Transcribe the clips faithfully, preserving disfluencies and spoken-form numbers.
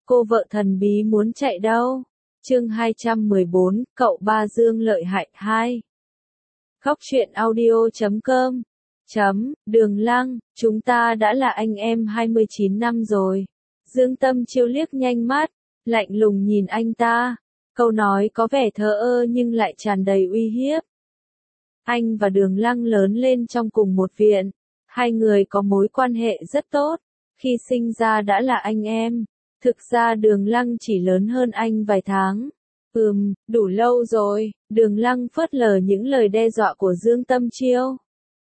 Cô vợ thần bí muốn chạy đâu? Chương hai trăm mười bốn, cậu ba Dương lợi hại hai. Khóc chuyện audio chấm com. Chấm, Đường Lăng, chúng ta đã là anh em hai mươi chín năm rồi. Dương Tâm Chiêu liếc nhanh mắt, lạnh lùng nhìn anh ta. Câu nói có vẻ thờ ơ nhưng lại tràn đầy uy hiếp. Anh và Đường Lăng lớn lên trong cùng một viện. Hai người có mối quan hệ rất tốt. Khi sinh ra đã là anh em. Thực ra Đường Lăng chỉ lớn hơn anh vài tháng. Ừm, đủ lâu rồi. Đường Lăng phớt lờ những lời đe dọa của Dương Tâm Chiêu.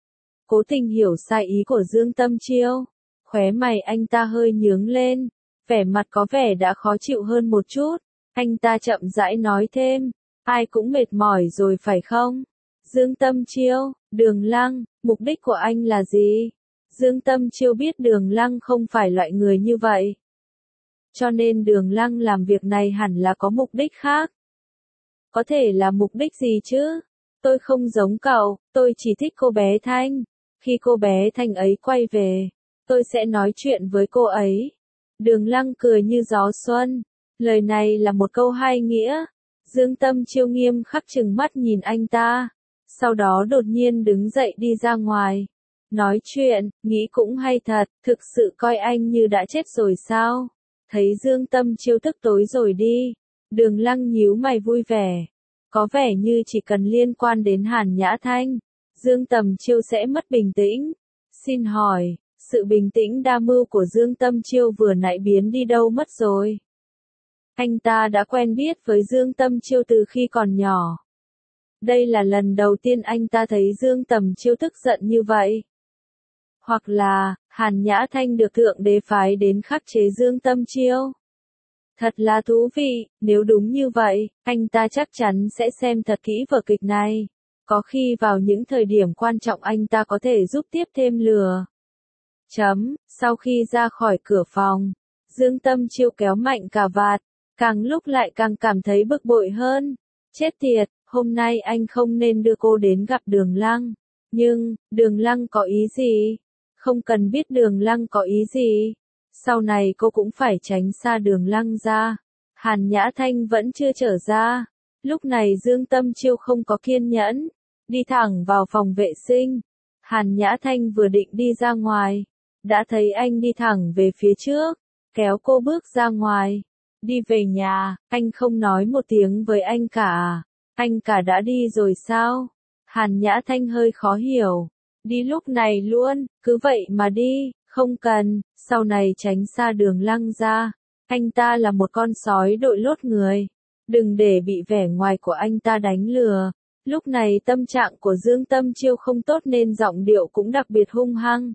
Cố tình hiểu sai ý của Dương Tâm Chiêu. Khóe mày anh ta hơi nhướng lên. Vẻ mặt có vẻ đã khó chịu hơn một chút. Anh ta chậm rãi nói thêm. Ai cũng mệt mỏi rồi phải không? Dương Tâm Chiêu, Đường Lăng, mục đích của anh là gì? Dương Tâm Chiêu biết Đường Lăng không phải loại người như vậy. Cho nên Đường Lăng làm việc này hẳn là có mục đích khác. Có thể là mục đích gì chứ? Tôi không giống cậu, tôi chỉ thích cô bé Thanh. Khi cô bé Thanh ấy quay về, tôi sẽ nói chuyện với cô ấy. Đường Lăng cười như gió xuân. Lời này là một câu hai nghĩa. Dương Tâm Chiêu nghiêm khắc trừng mắt nhìn anh ta. Sau đó đột nhiên đứng dậy đi ra ngoài. Nói chuyện, nghĩ cũng hay thật, thực sự coi anh như đã chết rồi sao? Thấy Dương Tâm Chiêu tức tối rồi đi. Đường Lăng nhíu mày vui vẻ. Có vẻ như chỉ cần liên quan đến Hàn Nhã Thanh, Dương Tâm Chiêu sẽ mất bình tĩnh. Xin hỏi, sự bình tĩnh đa mưu của Dương Tâm Chiêu vừa nãy biến đi đâu mất rồi? Anh ta đã quen biết với Dương Tâm Chiêu từ khi còn nhỏ. Đây là lần đầu tiên anh ta thấy Dương Tâm Chiêu tức giận như vậy. Hoặc là, Hàn Nhã Thanh được Thượng Đế phái đến khắc chế Dương Tâm Chiêu. Thật là thú vị, nếu đúng như vậy, anh ta chắc chắn sẽ xem thật kỹ vở kịch này. Có khi vào những thời điểm quan trọng anh ta có thể giúp tiếp thêm lửa. Chấm, sau khi ra khỏi cửa phòng, Dương Tâm Chiêu kéo mạnh cà vạt, càng lúc lại càng cảm thấy bực bội hơn. Chết tiệt, hôm nay anh không nên đưa cô đến gặp Đường Lăng. Nhưng, Đường Lăng có ý gì? Không cần biết Đường Lăng có ý gì. Sau này cô cũng phải tránh xa Đường Lăng ra. Hàn Nhã Thanh vẫn chưa trở ra. Lúc này Dương Tâm Chiêu không có kiên nhẫn. Đi thẳng vào phòng vệ sinh. Hàn Nhã Thanh vừa định đi ra ngoài. Đã thấy anh đi thẳng về phía trước. Kéo cô bước ra ngoài. Đi về nhà, anh không nói một tiếng với anh cả. Anh cả đã đi rồi sao? Hàn Nhã Thanh hơi khó hiểu. Đi lúc này luôn, cứ vậy mà đi, không cần, sau này tránh xa Đường Lăng ra. Anh ta là một con sói đội lốt người. Đừng để bị vẻ ngoài của anh ta đánh lừa. Lúc này tâm trạng của Dương Tâm Chiêu không tốt nên giọng điệu cũng đặc biệt hung hăng.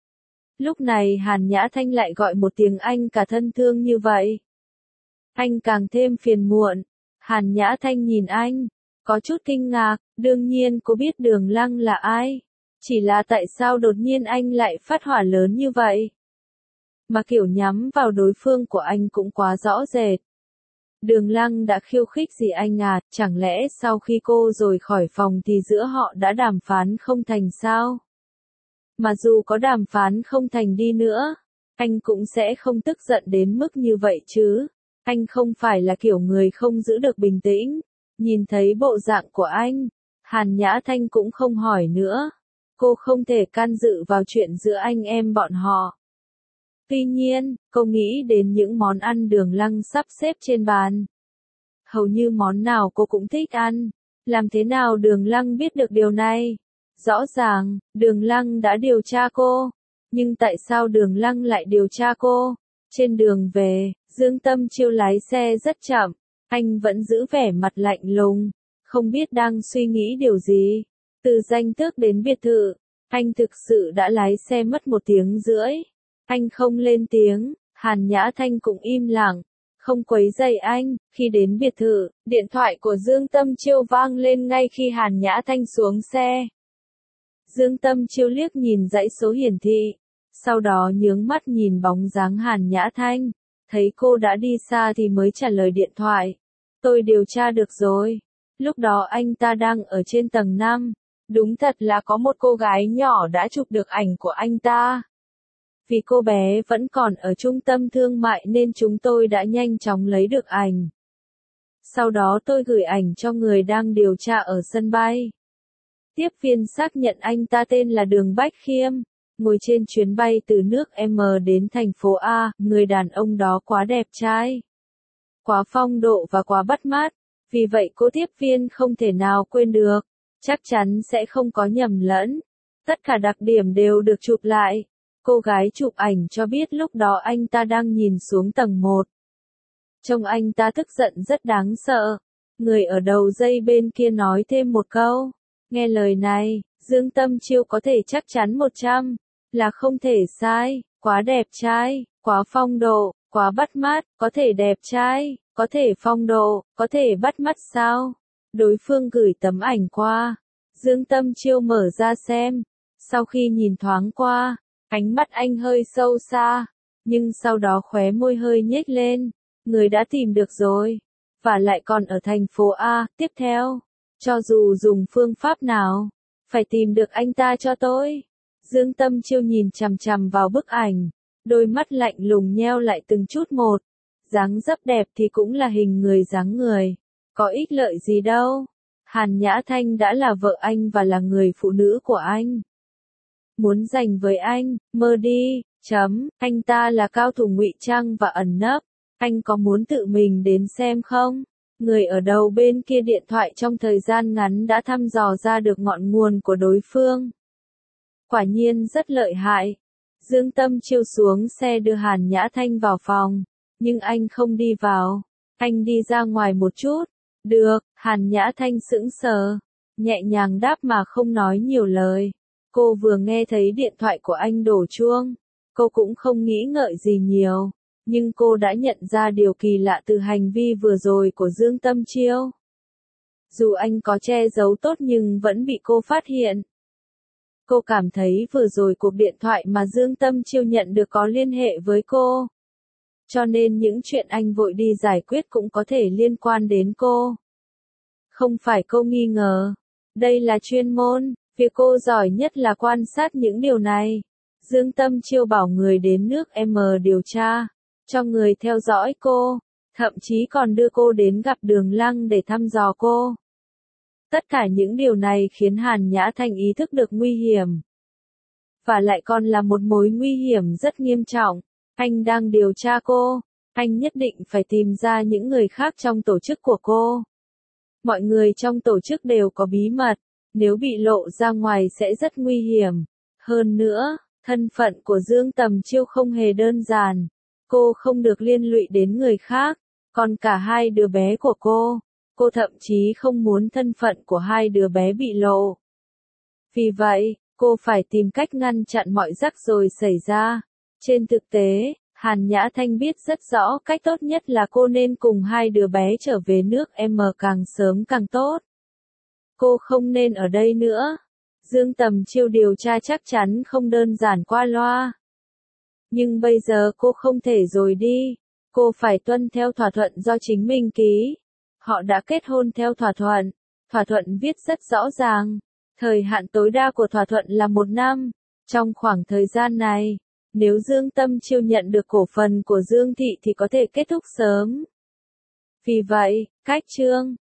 Lúc này Hàn Nhã Thanh lại gọi một tiếng anh cả thân thương như vậy. Anh càng thêm phiền muộn. Hàn Nhã Thanh nhìn anh, có chút kinh ngạc, đương nhiên cô biết Đường Lăng là ai. Chỉ là tại sao đột nhiên anh lại phát hỏa lớn như vậy? Mà kiểu nhắm vào đối phương của anh cũng quá rõ rệt. Đường Lăng đã khiêu khích gì anh à, chẳng lẽ sau khi cô rời khỏi phòng thì giữa họ đã đàm phán không thành sao? Mà dù có đàm phán không thành đi nữa, anh cũng sẽ không tức giận đến mức như vậy chứ. Anh không phải là kiểu người không giữ được bình tĩnh. Nhìn thấy bộ dạng của anh, Hàn Nhã Thanh cũng không hỏi nữa. Cô không thể can dự vào chuyện giữa anh em bọn họ. Tuy nhiên, cô nghĩ đến những món ăn Đường Lăng sắp xếp trên bàn. Hầu như món nào cô cũng thích ăn. Làm thế nào Đường Lăng biết được điều này? Rõ ràng, Đường Lăng đã điều tra cô. Nhưng tại sao Đường Lăng lại điều tra cô? Trên đường về, Dương Tâm Chiêu lái xe rất chậm. Anh vẫn giữ vẻ mặt lạnh lùng. Không biết đang suy nghĩ điều gì. Từ Danh Tước đến biệt thự, anh thực sự đã lái xe mất một tiếng rưỡi. Anh không lên tiếng, Hàn Nhã Thanh cũng im lặng, không quấy rầy anh. Khi đến biệt thự, điện thoại của Dương Tâm Chiêu vang lên ngay khi Hàn Nhã Thanh xuống xe. Dương Tâm Chiêu liếc nhìn dãy số hiển thị, sau đó nhướng mắt nhìn bóng dáng Hàn Nhã Thanh, thấy cô đã đi xa thì mới trả lời điện thoại. Tôi điều tra được rồi. Lúc đó anh ta đang ở trên tầng năm. Đúng thật là có một cô gái nhỏ đã chụp được ảnh của anh ta. Vì cô bé vẫn còn ở trung tâm thương mại nên chúng tôi đã nhanh chóng lấy được ảnh. Sau đó tôi gửi ảnh cho người đang điều tra ở sân bay. Tiếp viên xác nhận anh ta tên là Đường Bách Khiêm, ngồi trên chuyến bay từ nước M đến thành phố A, người đàn ông đó quá đẹp trai, quá phong độ và quá bắt mắt, vì vậy cô tiếp viên không thể nào quên được, chắc chắn sẽ không có nhầm lẫn. Tất cả đặc điểm đều được chụp lại. Cô gái chụp ảnh cho biết lúc đó anh ta đang nhìn xuống tầng một. Trông anh ta tức giận rất đáng sợ. Người ở đầu dây bên kia nói thêm một câu. Nghe lời này, Dương Tâm Chiêu có thể chắc chắn một trăm là không thể sai, quá đẹp trai, quá phong độ, quá bắt mắt, có thể đẹp trai, có thể phong độ, có thể bắt mắt sao? Đối phương gửi tấm ảnh qua. Dương Tâm Chiêu mở ra xem. Sau khi nhìn thoáng qua, ánh mắt anh hơi sâu xa, nhưng sau đó khóe môi hơi nhếch lên. Người đã tìm được rồi, và lại còn ở thành phố A. Tiếp theo, cho dù dùng phương pháp nào, phải tìm được anh ta cho tôi. Dương Tâm Chiêu nhìn chằm chằm vào bức ảnh, đôi mắt lạnh lùng nheo lại từng chút một. Dáng dấp đẹp thì cũng là hình người dáng người, có ích lợi gì đâu. Hàn Nhã Thanh đã là vợ anh và là người phụ nữ của anh. Muốn giành với anh, mơ đi, chấm, anh ta là cao thủ ngụy trang và ẩn nấp. Anh có muốn tự mình đến xem không? Người ở đầu bên kia điện thoại trong thời gian ngắn đã thăm dò ra được ngọn nguồn của đối phương. Quả nhiên rất lợi hại. Dương Tâm Chiêu xuống xe đưa Hàn Nhã Thanh vào phòng, nhưng anh không đi vào. Anh đi ra ngoài một chút. Được, Hàn Nhã Thanh sững sờ, nhẹ nhàng đáp mà không nói nhiều lời. Cô vừa nghe thấy điện thoại của anh đổ chuông, cô cũng không nghĩ ngợi gì nhiều, nhưng cô đã nhận ra điều kỳ lạ từ hành vi vừa rồi của Dương Tâm Chiêu. Dù anh có che giấu tốt nhưng vẫn bị cô phát hiện. Cô cảm thấy vừa rồi cuộc điện thoại mà Dương Tâm Chiêu nhận được có liên hệ với cô. Cho nên những chuyện anh vội đi giải quyết cũng có thể liên quan đến cô. Không phải cô nghi ngờ, đây là chuyên môn, việc cô giỏi nhất là quan sát những điều này. Dương Tâm Chiêu bảo người đến nước M điều tra, cho người theo dõi cô, thậm chí còn đưa cô đến gặp Đường Lăng để thăm dò cô. Tất cả những điều này khiến Hàn Nhã Thanh ý thức được nguy hiểm. Và lại còn là một mối nguy hiểm rất nghiêm trọng. Anh đang điều tra cô, anh nhất định phải tìm ra những người khác trong tổ chức của cô. Mọi người trong tổ chức đều có bí mật, nếu bị lộ ra ngoài sẽ rất nguy hiểm. Hơn nữa, thân phận của Dương Tầm Chiêu không hề đơn giản. Cô không được liên lụy đến người khác, còn cả hai đứa bé của cô. Cô thậm chí không muốn thân phận của hai đứa bé bị lộ. Vì vậy, cô phải tìm cách ngăn chặn mọi rắc rối xảy ra. Trên thực tế, Hàn Nhã Thanh biết rất rõ cách tốt nhất là cô nên cùng hai đứa bé trở về nước M càng sớm càng tốt. Cô không nên ở đây nữa. Dương Tầm Chiêu điều tra chắc chắn không đơn giản qua loa. Nhưng bây giờ cô không thể rồi đi. Cô phải tuân theo thỏa thuận do chính mình ký. Họ đã kết hôn theo thỏa thuận. Thỏa thuận viết rất rõ ràng. Thời hạn tối đa của thỏa thuận là một năm. Trong khoảng thời gian này, nếu Dương Tâm Chiêu nhận được cổ phần của Dương Thị thì có thể kết thúc sớm. Vì vậy, cách chương